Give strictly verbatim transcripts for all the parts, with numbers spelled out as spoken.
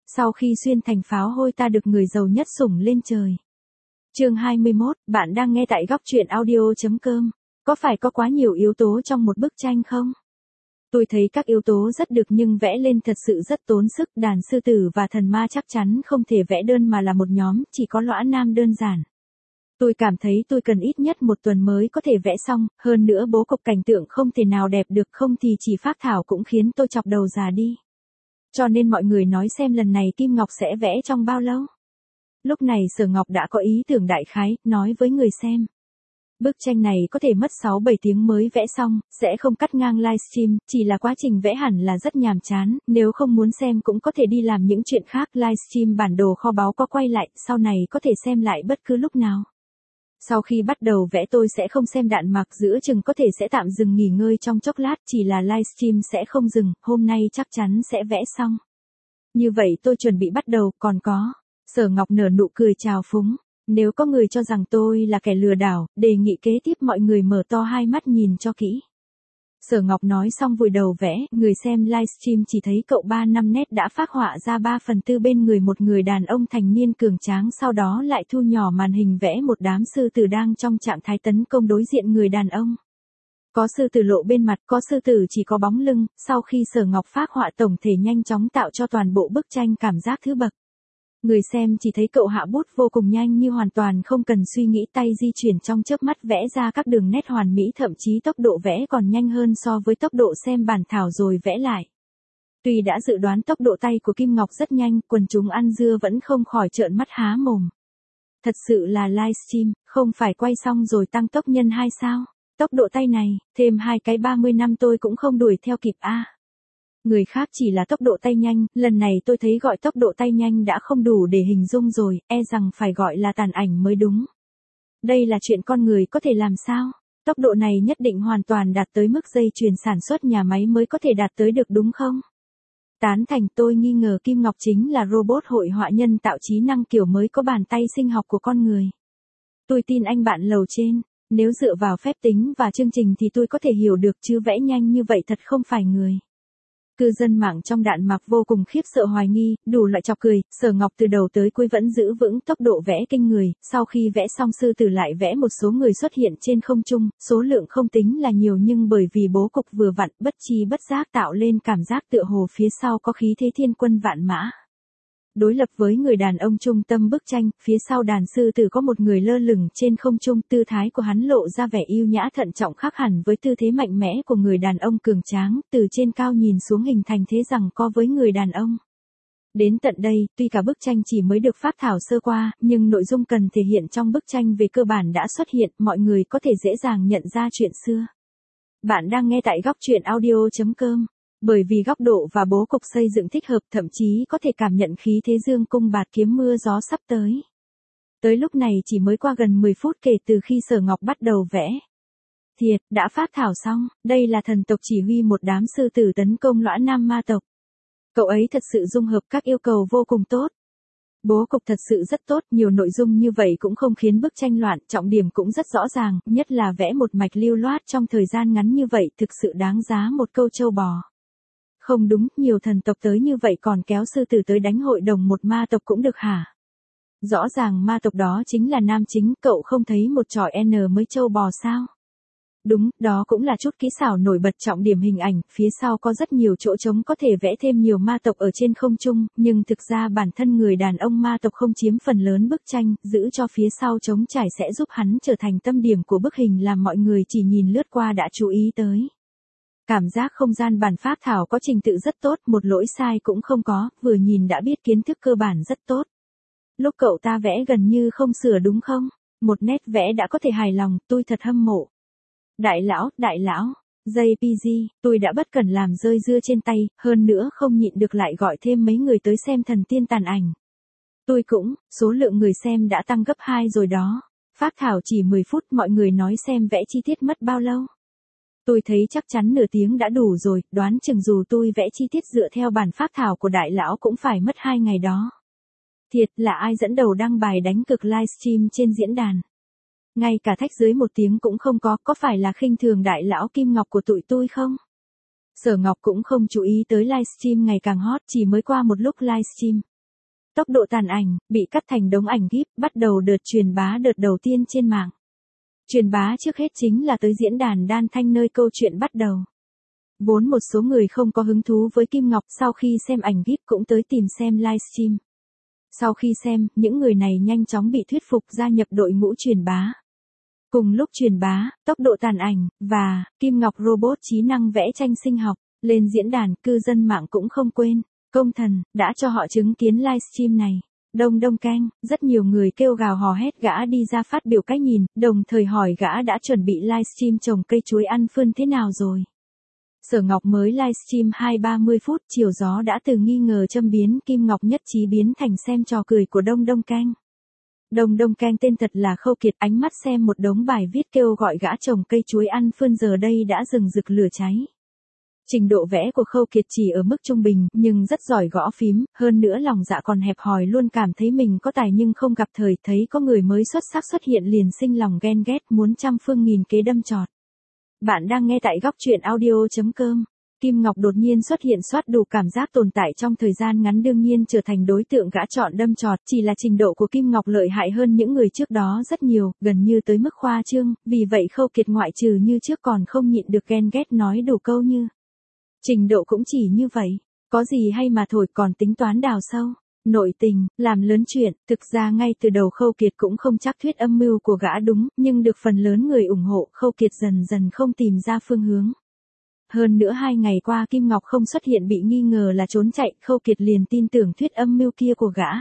Sau khi xuyên thành pháo hôi ta được người giàu nhất sủng lên trời. Chương hai mươi mốt, bạn đang nghe tại góc truyện audio.com. Có phải có quá nhiều yếu tố trong một bức tranh không? Tôi thấy các yếu tố rất được nhưng vẽ lên thật sự rất tốn sức. Đàn sư tử và thần ma chắc chắn không thể vẽ đơn mà là một nhóm, chỉ có lõa nam đơn giản. Tôi cảm thấy tôi cần ít nhất một tuần mới có thể vẽ xong, hơn nữa bố cục cảnh tượng không thể nào đẹp được, không thì chỉ phác thảo cũng khiến tôi chọc đầu già đi. Cho nên mọi người nói xem lần này Kim Ngọc sẽ vẽ trong bao lâu? Lúc này Sở Ngọc đã có ý tưởng đại khái, nói với người xem. Bức tranh này có thể mất sáu bảy tiếng mới vẽ xong, sẽ không cắt ngang livestream, chỉ là quá trình vẽ hẳn là rất nhàm chán, nếu không muốn xem cũng có thể đi làm những chuyện khác. Livestream bản đồ kho báu có quay lại, sau này có thể xem lại bất cứ lúc nào. Sau khi bắt đầu vẽ tôi sẽ không xem đạn mạc, giữa chừng có thể sẽ tạm dừng nghỉ ngơi trong chốc lát, chỉ là livestream sẽ không dừng, hôm nay chắc chắn sẽ vẽ xong. Như vậy tôi chuẩn bị bắt đầu, còn có. Sở Ngọc nở nụ cười trào phúng. Nếu có người cho rằng tôi là kẻ lừa đảo, đề nghị kế tiếp mọi người mở to hai mắt nhìn cho kỹ. Sở Ngọc nói xong vùi đầu vẽ, người xem livestream chỉ thấy cậu ba năm nét đã phác họa ra ba phần tư bên người một người đàn ông thành niên cường tráng, sau đó lại thu nhỏ màn hình vẽ một đám sư tử đang trong trạng thái tấn công đối diện người đàn ông. Có sư tử lộ bên mặt, có sư tử chỉ có bóng lưng. Sau khi Sở Ngọc phác họa tổng thể nhanh chóng tạo cho toàn bộ bức tranh cảm giác thứ bậc. Người xem chỉ thấy cậu hạ bút vô cùng nhanh, như hoàn toàn không cần suy nghĩ, tay di chuyển trong chớp mắt vẽ ra các đường nét hoàn mỹ, thậm chí tốc độ vẽ còn nhanh hơn so với tốc độ xem bản thảo rồi vẽ lại. Tuy đã dự đoán tốc độ tay của Kim Ngọc rất nhanh, quần chúng ăn dưa vẫn không khỏi trợn mắt há mồm. Thật sự là livestream, không phải quay xong rồi tăng tốc nhân hai sao? Tốc độ tay này, thêm hai cái ba mươi năm tôi cũng không đuổi theo kịp a. Người khác chỉ là tốc độ tay nhanh, lần này tôi thấy gọi tốc độ tay nhanh đã không đủ để hình dung rồi, e rằng phải gọi là tàn ảnh mới đúng. Đây là chuyện con người có thể làm sao? Tốc độ này nhất định hoàn toàn đạt tới mức dây chuyền sản xuất nhà máy mới có thể đạt tới được đúng không? Tán thành. Tôi nghi ngờ Kim Ngọc chính là robot hội họa nhân tạo trí năng kiểu mới có bàn tay sinh học của con người. Tôi tin anh bạn lầu trên, nếu dựa vào phép tính và chương trình thì tôi có thể hiểu được, chứ vẽ nhanh như vậy thật không phải người. Cư dân mạng trong đạn mạc vô cùng khiếp sợ hoài nghi, đủ loại chọc cười. Sở Ngọc từ đầu tới cuối vẫn giữ vững tốc độ vẽ kinh người, sau khi vẽ xong sư tử lại vẽ một số người xuất hiện trên không trung, số lượng không tính là nhiều nhưng bởi vì bố cục vừa vặn, bất chi bất giác tạo lên cảm giác tựa hồ phía sau có khí thế thiên quân vạn mã. Đối lập với người đàn ông trung tâm bức tranh, phía sau đàn sư tử có một người lơ lửng trên không trung, tư thái của hắn lộ ra vẻ yêu nhã thận trọng khác hẳn với tư thế mạnh mẽ của người đàn ông cường tráng, từ trên cao nhìn xuống hình thành thế rằng co với người đàn ông. Đến tận đây, tuy cả bức tranh chỉ mới được phác thảo sơ qua, nhưng nội dung cần thể hiện trong bức tranh về cơ bản đã xuất hiện, mọi người có thể dễ dàng nhận ra chuyện xưa. Bạn đang nghe tại góc truyện audio.com. Bởi vì góc độ và bố cục xây dựng thích hợp, thậm chí có thể cảm nhận khí thế dương cung bạt kiếm mưa gió sắp tới. Tới lúc này chỉ mới qua gần mười phút kể từ khi Sở Ngọc bắt đầu vẽ. Thiệt, đã phác thảo xong, đây là thần tộc chỉ huy một đám sư tử tấn công lõa nam ma tộc. Cậu ấy thật sự dung hợp các yêu cầu vô cùng tốt. Bố cục thật sự rất tốt, nhiều nội dung như vậy cũng không khiến bức tranh loạn, trọng điểm cũng rất rõ ràng, nhất là vẽ một mạch lưu loát trong thời gian ngắn như vậy, thực sự đáng giá một câu trâu bò. Không đúng, nhiều thần tộc tới như vậy còn kéo sư tử tới đánh hội đồng một ma tộc cũng được hả? Rõ ràng ma tộc đó chính là nam chính, cậu không thấy một trọi N mới trâu bò sao? Đúng, đó cũng là chút kỹ xảo nổi bật, trọng điểm hình ảnh, phía sau có rất nhiều chỗ trống có thể vẽ thêm nhiều ma tộc ở trên không trung, nhưng thực ra bản thân người đàn ông ma tộc không chiếm phần lớn bức tranh, giữ cho phía sau trống trải sẽ giúp hắn trở thành tâm điểm của bức hình, làm mọi người chỉ nhìn lướt qua đã chú ý tới. Cảm giác không gian bản phác thảo có trình tự rất tốt, một lỗi sai cũng không có, vừa nhìn đã biết kiến thức cơ bản rất tốt. Lúc cậu ta vẽ gần như không sửa đúng không? Một nét vẽ đã có thể hài lòng, tôi thật hâm mộ. Đại lão, đại lão, jay pê giê, tôi đã bất cần làm rơi dưa trên tay, hơn nữa không nhịn được lại gọi thêm mấy người tới xem thần tiên tàn ảnh. Tôi cũng, số lượng người xem đã tăng gấp hai rồi đó. Phác thảo chỉ mười phút, mọi người nói xem vẽ chi tiết mất bao lâu. Tôi thấy chắc chắn nửa tiếng đã đủ rồi, đoán chừng dù tôi vẽ chi tiết dựa theo bản phác thảo của đại lão cũng phải mất hai ngày đó. Thiệt, là ai dẫn đầu đăng bài đánh cực livestream trên diễn đàn. Ngay cả thách dưới một tiếng cũng không có, có phải là khinh thường đại lão Kim Ngọc của tụi tôi không? Sở Ngọc cũng không chú ý tới livestream ngày càng hot, chỉ mới qua một lúc livestream. Tốc độ tàn ảnh, bị cắt thành đống ảnh gif, bắt đầu đợt truyền bá đợt đầu tiên trên mạng. Truyền bá trước hết chính là tới diễn đàn Đan Thanh nơi câu chuyện bắt đầu. Vốn một số người không có hứng thú với Kim Ngọc sau khi xem ảnh gif cũng tới tìm xem livestream. Sau khi xem, những người này nhanh chóng bị thuyết phục gia nhập đội ngũ truyền bá. Cùng lúc truyền bá, tốc độ tàn ảnh, và Kim Ngọc robot trí năng vẽ tranh sinh học, lên diễn đàn, cư dân mạng cũng không quên, công thần, đã cho họ chứng kiến livestream này. Đông đông canh, rất nhiều người kêu gào hò hét gã đi ra phát biểu cái nhìn, đồng thời hỏi gã đã chuẩn bị livestream trồng cây chuối ăn vườn thế nào rồi. Sở Ngọc mới livestream hai ba mươi phút, chiều gió đã từ nghi ngờ châm biếm Kim Ngọc nhất trí biến thành xem trò cười của Đông Đông Canh. Đông Đông Canh tên thật là Khâu Kiệt, ánh mắt xem một đống bài viết kêu gọi gã trồng cây chuối ăn vườn giờ đây đã rừng rực lửa cháy. Trình độ vẽ của Khâu Kiệt chỉ ở mức trung bình, nhưng rất giỏi gõ phím, hơn nữa lòng dạ còn hẹp hòi, luôn cảm thấy mình có tài nhưng không gặp thời, thấy có người mới xuất sắc xuất hiện liền sinh lòng ghen ghét, muốn trăm phương nghìn kế đâm chọt. Bạn đang nghe tại góc truyện audio chấm com. Kim Ngọc đột nhiên xuất hiện soát đủ cảm giác tồn tại trong thời gian ngắn, đương nhiên trở thành đối tượng gã chọn đâm chọt, chỉ là trình độ của Kim Ngọc lợi hại hơn những người trước đó rất nhiều, gần như tới mức khoa trương, vì vậy Khâu Kiệt ngoại trừ như trước còn không nhịn được ghen ghét nói đủ câu như. Trình độ cũng chỉ như vậy, có gì hay mà thổi, còn tính toán đào sâu, nội tình, làm lớn chuyện. Thực ra ngay từ đầu Khâu Kiệt cũng không chắc thuyết âm mưu của gã đúng, nhưng được phần lớn người ủng hộ, Khâu Kiệt dần dần không tìm ra phương hướng. Hơn nữa hai ngày qua Kim Ngọc không xuất hiện bị nghi ngờ là trốn chạy, Khâu Kiệt liền tin tưởng thuyết âm mưu kia của gã.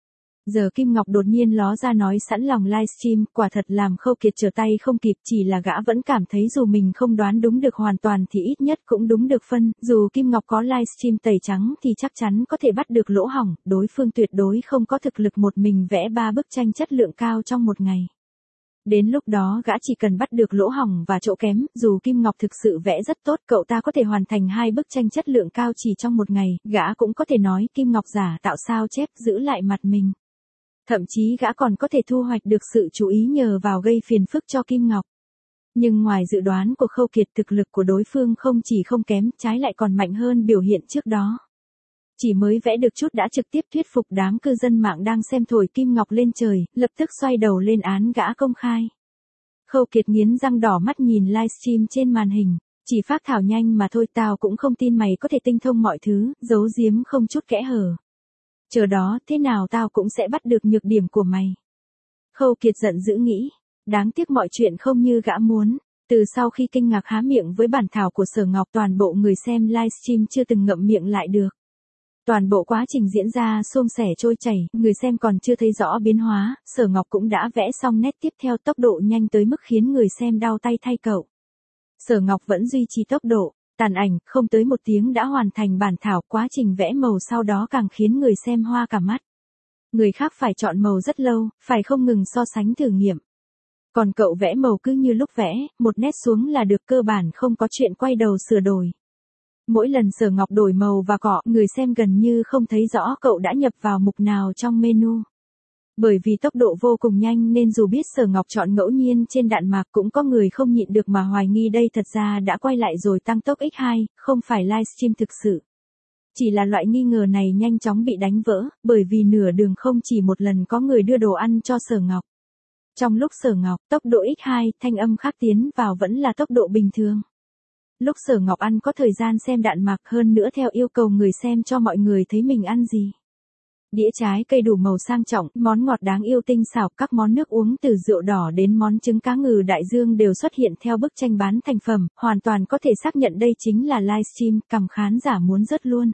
Giờ Kim Ngọc đột nhiên ló ra nói sẵn lòng livestream, quả thật làm Khâu Kiệt trở tay không kịp, chỉ là gã vẫn cảm thấy dù mình không đoán đúng được hoàn toàn thì ít nhất cũng đúng được phân, dù Kim Ngọc có livestream tẩy trắng thì chắc chắn có thể bắt được lỗ hổng, đối phương tuyệt đối không có thực lực một mình vẽ ba bức tranh chất lượng cao trong một ngày. Đến lúc đó gã chỉ cần bắt được lỗ hổng và chỗ kém, dù Kim Ngọc thực sự vẽ rất tốt, cậu ta có thể hoàn thành hai bức tranh chất lượng cao chỉ trong một ngày, gã cũng có thể nói Kim Ngọc giả tạo sao chép giữ lại mặt mình. Thậm chí gã còn có thể thu hoạch được sự chú ý nhờ vào gây phiền phức cho Kim Ngọc. Nhưng ngoài dự đoán của Khâu Kiệt, thực lực của đối phương không chỉ không kém, trái lại còn mạnh hơn biểu hiện trước đó. Chỉ mới vẽ được chút đã trực tiếp thuyết phục đám cư dân mạng đang xem thổi Kim Ngọc lên trời, lập tức xoay đầu lên án gã công khai. Khâu Kiệt nghiến răng đỏ mắt nhìn livestream trên màn hình, chỉ phác thảo nhanh mà thôi, tao cũng không tin mày có thể tinh thông mọi thứ, giấu giếm không chút kẽ hở. Chờ đó, thế nào tao cũng sẽ bắt được nhược điểm của mày. Khâu Kiệt giận dữ nghĩ, đáng tiếc mọi chuyện không như gã muốn. Từ sau khi kinh ngạc há miệng với bản thảo của Sở Ngọc, toàn bộ người xem livestream chưa từng ngậm miệng lại được. Toàn bộ quá trình diễn ra suôn sẻ trôi chảy, người xem còn chưa thấy rõ biến hóa, Sở Ngọc cũng đã vẽ xong nét tiếp theo, tốc độ nhanh tới mức khiến người xem đau tay thay cậu. Sở Ngọc vẫn duy trì tốc độ, tàn ảnh, không tới một tiếng đã hoàn thành bản thảo, quá trình vẽ màu sau đó càng khiến người xem hoa cả mắt. Người khác phải chọn màu rất lâu, phải không ngừng so sánh thử nghiệm. Còn cậu vẽ màu cứ như lúc vẽ, một nét xuống là được, cơ bản không có chuyện quay đầu sửa đổi. Mỗi lần Sở Ngọc đổi màu và cọ, người xem gần như không thấy rõ cậu đã nhập vào mục nào trong menu. Bởi vì tốc độ vô cùng nhanh nên dù biết Sở Ngọc chọn ngẫu nhiên trên đạn mạc cũng có người không nhịn được mà hoài nghi đây thật ra đã quay lại rồi tăng tốc nhân hai, không phải livestream thực sự. Chỉ là loại nghi ngờ này nhanh chóng bị đánh vỡ, bởi vì nửa đường không chỉ một lần có người đưa đồ ăn cho Sở Ngọc. Trong lúc Sở Ngọc, tốc độ nhân hai, thanh âm khác tiến vào vẫn là tốc độ bình thường. Lúc Sở Ngọc ăn có thời gian xem đạn mạc, hơn nữa theo yêu cầu người xem cho mọi người thấy mình ăn gì. Đĩa trái cây đủ màu sang trọng, món ngọt đáng yêu tinh xảo, các món nước uống từ rượu đỏ đến món trứng cá ngừ đại dương đều xuất hiện theo bức tranh bán thành phẩm, hoàn toàn có thể xác nhận đây chính là livestream, cầm khán giả muốn rớt luôn.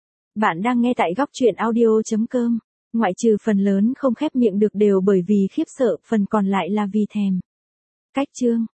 Bạn đang nghe tại góc truyện audio chấm com. Ngoại trừ phần lớn không khép miệng được đều bởi vì khiếp sợ, phần còn lại là vì thèm. Cách chương